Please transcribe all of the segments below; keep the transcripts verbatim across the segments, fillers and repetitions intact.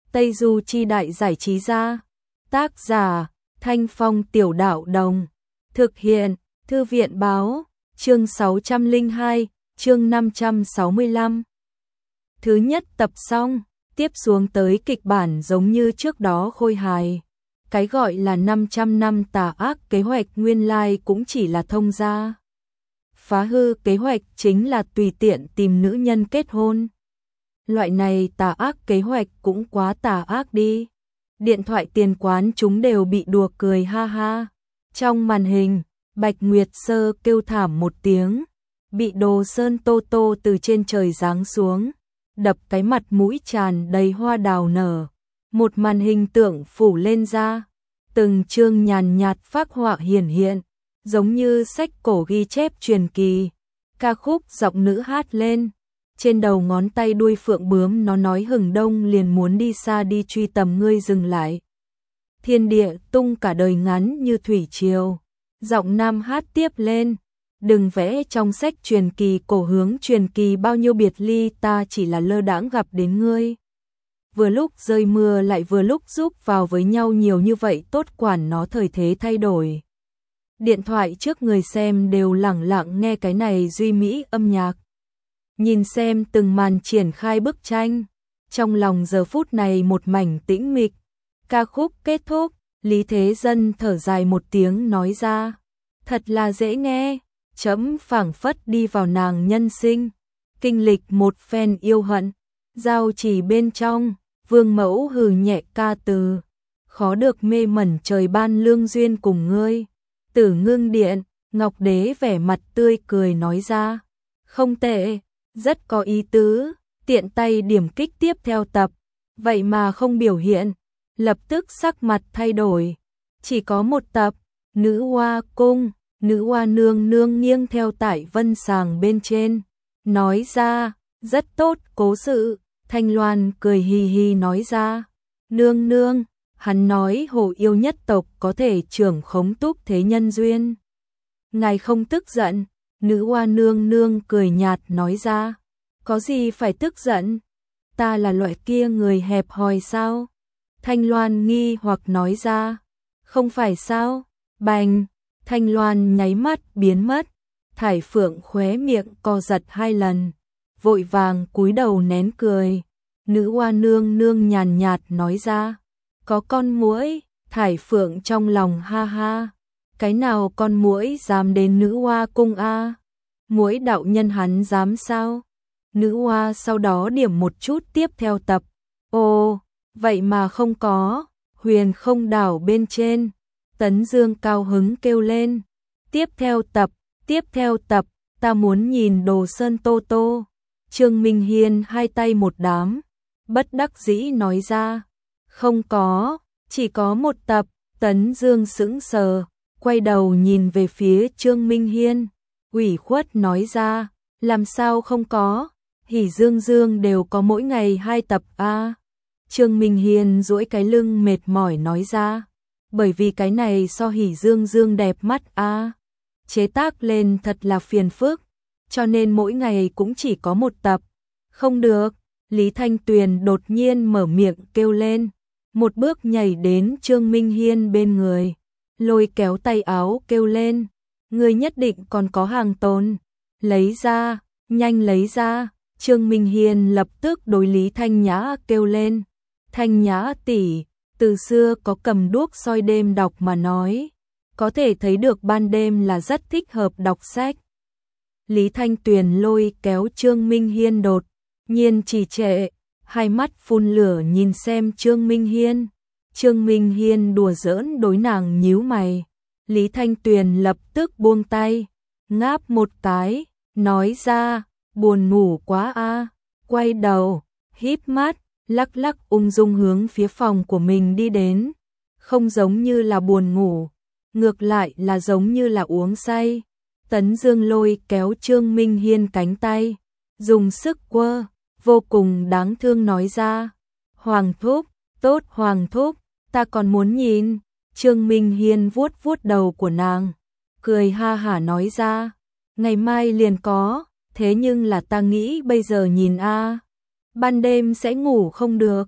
Tây Du Chi Đại Giải Trí Gia. Tác giả Thanh Phong Tiểu Đạo Đồng. Thực hiện Thư viện Báo. Chương sáu trăm lẻ hai, chương năm trăm sáu mươi lăm. Thứ nhất tập xong, tiếp xuống tới kịch bản giống như trước đó khôi hài. Cái gọi là năm trăm năm tà ác kế hoạch nguyên lai cũng chỉ là thông gia. Phá hư kế hoạch chính là tùy tiện tìm nữ nhân kết hôn. Loại này tà ác kế hoạch cũng quá tà ác đi. Điện thoại tiền quán chúng đều bị đùa cười ha ha. Trong màn hình, Bạch Nguyệt Sơ kêu thảm một tiếng, bị Đồ Sơn Tô Tô từ trên trời giáng xuống, đập cái mặt mũi tràn đầy hoa đào nở. Một màn hình tượng phủ lên ra, từng chương nhàn nhạt phác họa hiển hiện, giống như sách cổ ghi chép truyền kỳ. Ca khúc giọng nữ hát lên, trên đầu ngón tay đuôi phượng bướm nó nói hừng đông liền muốn đi xa đi truy tầm ngươi dừng lại. Thiên địa tung cả đời ngắn như thủy triều. Giọng nam hát tiếp lên, đừng vẽ trong sách truyền kỳ cổ hướng truyền kỳ bao nhiêu biệt ly, ta chỉ là lơ đãng gặp đến ngươi. Vừa lúc rơi mưa lại vừa lúc giúp vào với nhau nhiều như vậy tốt quản nó thời thế thay đổi. Điện thoại trước người xem đều lẳng lặng nghe cái này duy mỹ âm nhạc. Nhìn xem từng màn triển khai bức tranh, trong lòng giờ phút này một mảnh tĩnh mịch. Ca khúc kết thúc, Lý Thế Dân thở dài một tiếng nói ra, thật là dễ nghe, chấm phảng phất đi vào nàng nhân sinh, kinh lịch một phen yêu hận, giao chỉ bên trong, Vương Mẫu hừ nhẹ ca từ, khó được mê mẩn trời ban lương duyên cùng ngươi. Tử Ngưng Điện, Ngọc Đế vẻ mặt tươi cười nói ra, không tệ, rất có ý tứ, tiện tay điểm kích tiếp theo tập, vậy mà không biểu hiện, lập tức sắc mặt thay đổi. Chỉ có một tập, Nữ Hoa Cung, Nữ Hoa nương nương nghiêng theo tại vân sàng bên trên, nói ra, rất tốt cố sự. Thanh Loan cười hì hì nói ra, nương nương, hắn nói hồ yêu nhất tộc có thể trưởng khống túc thế nhân duyên. Ngài không tức giận, Nữ Hoa nương nương cười nhạt nói ra, có gì phải tức giận, ta là loại kia người hẹp hòi sao? Thanh Loan nghi hoặc nói ra, không phải sao? Bành, Thanh Loan nháy mắt biến mất, Thải Phượng khóe miệng co giật hai lần, vội vàng cúi đầu nén cười. Nữ Hoa nương nương nhàn nhạt nói ra, có con muỗi. Thải Phượng trong lòng ha ha, cái nào con muỗi dám đến Nữ Hoa cung a? Muỗi đạo nhân hắn dám sao? Nữ Hoa sau đó điểm một chút tiếp theo tập. Ồ, vậy mà không có. Huyền Không đảo bên trên, Tấn Dương cao hứng kêu lên, tiếp theo tập, tiếp theo tập, ta muốn nhìn Đồ Sơn Tô Tô. Trương Minh Hiên hai tay một đám, bất đắc dĩ nói ra, không có, chỉ có một tập. Tấn Dương sững sờ, quay đầu nhìn về phía Trương Minh Hiên, ủy khuất nói ra, làm sao không có, Hỉ Dương Dương đều có mỗi ngày hai tập a. À. Trương Minh Hiên duỗi cái lưng mệt mỏi nói ra, bởi vì cái này so Hỉ Dương Dương đẹp mắt a. À. Chế tác lên thật là phiền phức, cho nên mỗi ngày cũng chỉ có một tập. Không được, Lý Thanh Tuyền đột nhiên mở miệng kêu lên, một bước nhảy đến Trương Minh Hiên bên người, lôi kéo tay áo kêu lên, ngươi nhất định còn có hàng tồn, lấy ra, nhanh lấy ra. Trương Minh Hiên lập tức đối Lý Thanh Nhã kêu lên, Thanh Nhã tỷ, từ xưa có cầm đuốc soi đêm đọc mà nói, có thể thấy được ban đêm là rất thích hợp đọc sách. Lý Thanh Tuyền lôi kéo Trương Minh Hiên đột nhiên trì trệ, hai mắt phun lửa nhìn xem Trương Minh Hiên. Trương Minh Hiên đùa giỡn đối nàng nhíu mày. Lý Thanh Tuyền lập tức buông tay, ngáp một cái, nói ra, buồn ngủ quá a. Quay đầu, híp mắt, lắc lắc ung dung hướng phía phòng của mình đi đến. Không giống như là buồn ngủ, ngược lại là giống như là uống say. Tấn Dương lôi kéo Trương Minh Hiên cánh tay, dùng sức quơ, vô cùng đáng thương nói ra, Hoàng thúc, tốt Hoàng thúc, ta còn muốn nhìn. Trương Minh Hiên vuốt vuốt đầu của nàng, cười ha hả nói ra, ngày mai liền có, thế nhưng là ta nghĩ bây giờ nhìn a, ban đêm sẽ ngủ không được.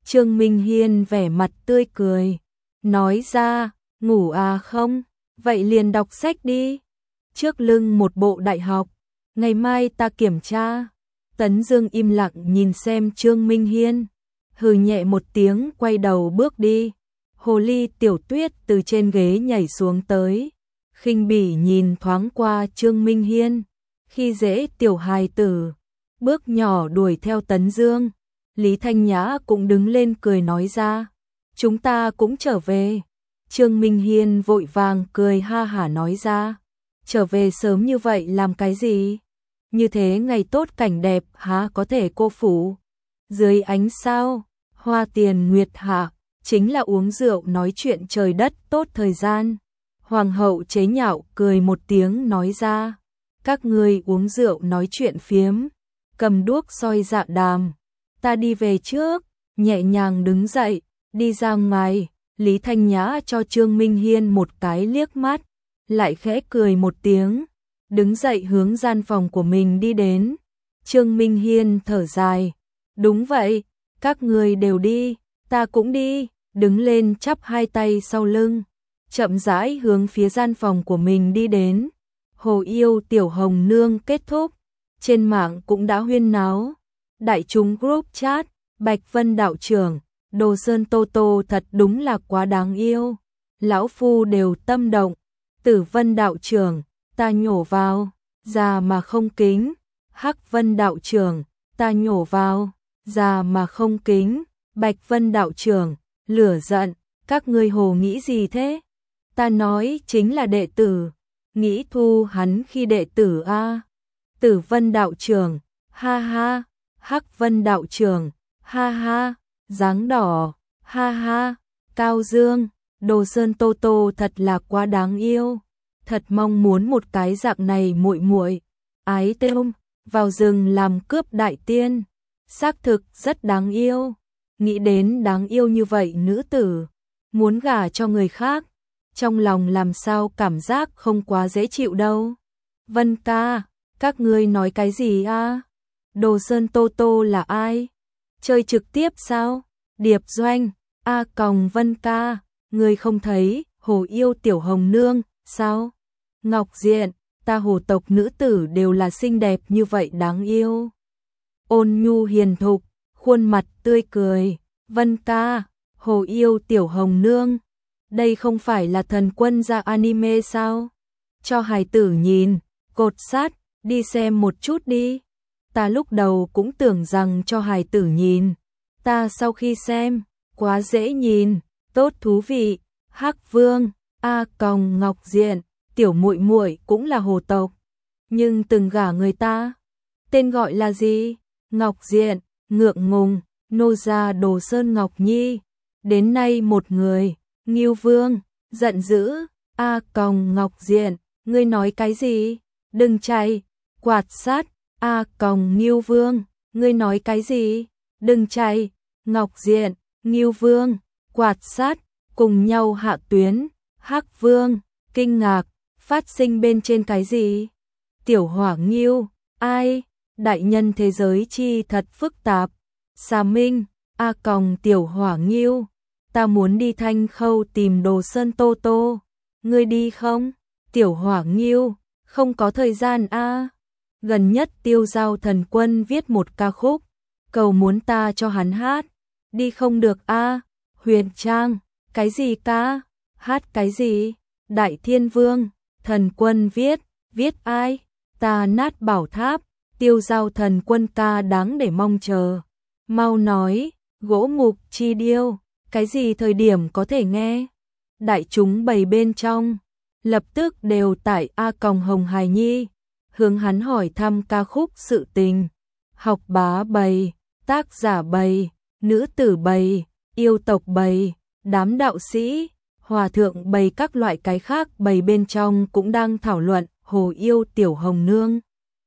Trương Minh Hiên vẻ mặt tươi cười, nói ra, ngủ à không, vậy liền đọc sách đi. Trước lưng một bộ đại học, ngày mai ta kiểm tra. Tấn Dương im lặng nhìn xem Trương Minh Hiên, hừ nhẹ một tiếng quay đầu bước đi. Hồ ly Tiểu Tuyết từ trên ghế nhảy xuống tới, khinh bỉ nhìn thoáng qua Trương Minh Hiên, khi dễ tiểu hài tử, bước nhỏ đuổi theo Tấn Dương. Lý Thanh Nhã cũng đứng lên cười nói ra, chúng ta cũng trở về. Trương Minh Hiên vội vàng cười ha hả nói ra, trở về sớm như vậy làm cái gì? Như thế ngày tốt cảnh đẹp há có thể cô phủ. Dưới ánh sao, hoa tiền nguyệt hạ, chính là uống rượu nói chuyện trời đất tốt thời gian. Hoàng hậu chế nhạo cười một tiếng nói ra, các ngươi uống rượu nói chuyện phiếm, cầm đuốc soi dạ đàm. Ta đi về trước, nhẹ nhàng đứng dậy, đi ra ngoài. Lý Thanh Nhã cho Trương Minh Hiên một cái liếc mắt, lại khẽ cười một tiếng, đứng dậy hướng gian phòng của mình đi đến. Trương Minh Hiên thở dài, đúng vậy, các người đều đi, ta cũng đi, đứng lên chắp hai tay sau lưng, chậm rãi hướng phía gian phòng của mình đi đến. Hồ Yêu Tiểu Hồng Nương kết thúc, trên mạng cũng đã huyên náo. Đại chúng group chat, Bạch Vân đạo trưởng, Đồ Sơn Tô Tô thật đúng là quá đáng yêu. Lão phu đều tâm động. Tử Vân đạo trưởng, ta nhổ vào, già mà không kính. Hắc Vân đạo trưởng, ta nhổ vào, già mà không kính. Bạch Vân đạo trưởng, lửa giận, các ngươi hồ nghĩ gì thế? Ta nói chính là đệ tử, nghĩ thu hắn khi đệ tử a. Tử Vân đạo trưởng, ha ha. Hắc Vân đạo trưởng, ha ha. Dáng đỏ, ha ha. Cao Dương, Đồ Sơn Tô Tô thật là quá đáng yêu, thật mong muốn một cái dạng này muội muội. Ái Tôm, vào rừng làm cướp đại tiên, xác thực rất đáng yêu. Nghĩ đến đáng yêu như vậy nữ tử, muốn gả cho người khác, trong lòng làm sao cảm giác không quá dễ chịu đâu. Vân ca, các ngươi nói cái gì a? Đồ Sơn Tô Tô là ai? Chơi trực tiếp sao? Điệp Doanh, a còng Vân ca, ngươi không thấy Hồ Yêu Tiểu Hồng Nương sao? Ngọc Diện, ta Hồ tộc nữ tử đều là xinh đẹp như vậy đáng yêu. Ôn nhu hiền thục, khuôn mặt tươi cười. Vân ca, Hồ Yêu Tiểu Hồng Nương, đây không phải là thần quân ra anime sao? Cho hài tử nhìn, cột sát, đi xem một chút đi. Ta lúc đầu cũng tưởng rằng cho hài tử nhìn, ta sau khi xem, quá dễ nhìn, tốt thú vị. Hắc Vương, a còng Ngọc Diện, tiểu muội muội cũng là hồ tộc, nhưng từng gả người ta. Tên gọi là gì? Ngọc Diện, ngượng ngùng, nô gia Đồ Sơn Ngọc Nhi, đến nay một người. Ngưu Vương, giận dữ, a còng Ngọc Diện, ngươi nói cái gì? Đừng chạy. Quạt sát, a còng Ngưu Vương, ngươi nói cái gì? Đừng chạy. Ngọc Diện, Ngưu Vương, quạt sát, cùng nhau hạ tuyến. Hắc Vương, kinh ngạc, phát sinh bên trên cái gì? Tiểu Hỏa Ngưu, ai? Đại nhân thế giới chi thật phức tạp. Xà Minh, a còng Tiểu Hỏa Ngưu, ta muốn đi Thanh Khâu tìm Đồ Sơn Tô Tô, ngươi đi không? Tiểu Hỏa Ngưu, không có thời gian a. Gần nhất Tiêu Giao Thần Quân viết một ca khúc, cầu muốn ta cho hắn hát, đi không được a. Huyền Trang, cái gì ca? Hát cái gì? Đại Thiên Vương, Thần Quân viết, viết ai? Ta Nát Bảo Tháp, Tiêu Giao Thần Quân ca đáng để mong chờ. Mau nói, Gỗ Mục Chi Điêu, cái gì thời điểm có thể nghe? Đại chúng bầy bên trong, lập tức đều tại A Còng Hồng Hài Nhi, hướng hắn hỏi thăm ca khúc sự tình. Học bá bầy, tác giả bầy, nữ tử bầy, yêu tộc bầy, đám đạo sĩ, hòa thượng bầy các loại cái khác bầy bên trong cũng đang thảo luận Hồ Yêu Tiểu Hồng Nương.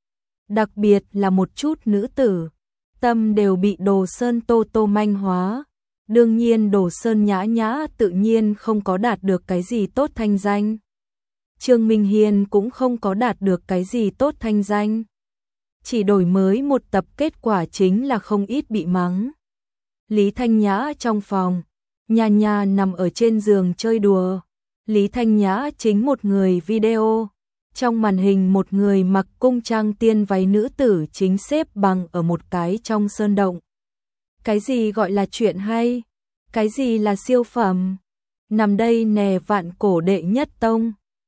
Đặc biệt là một chút nữ tử, tâm đều bị Đồ Sơn Tô Tô manh hóa. Đương nhiên Đồ Sơn Nhã Nhã tự nhiên không có đạt được cái gì tốt thanh danh. Trương Minh Hiên cũng không có đạt được cái gì tốt thanh danh. Chỉ đổi mới một tập kết quả chính là không ít bị mắng. Lý Thanh Nhã trong phòng, Nha Nha nằm ở trên giường chơi đùa. Lý Thanh Nhã chính một người video. Trong màn hình một người mặc cung trang tiên váy nữ tử chính xếp bằng ở một cái trong sơn động. Cái gì gọi là chuyện hay? Cái gì là siêu phẩm? Nằm đây nè vạn cổ đệ nhất tông.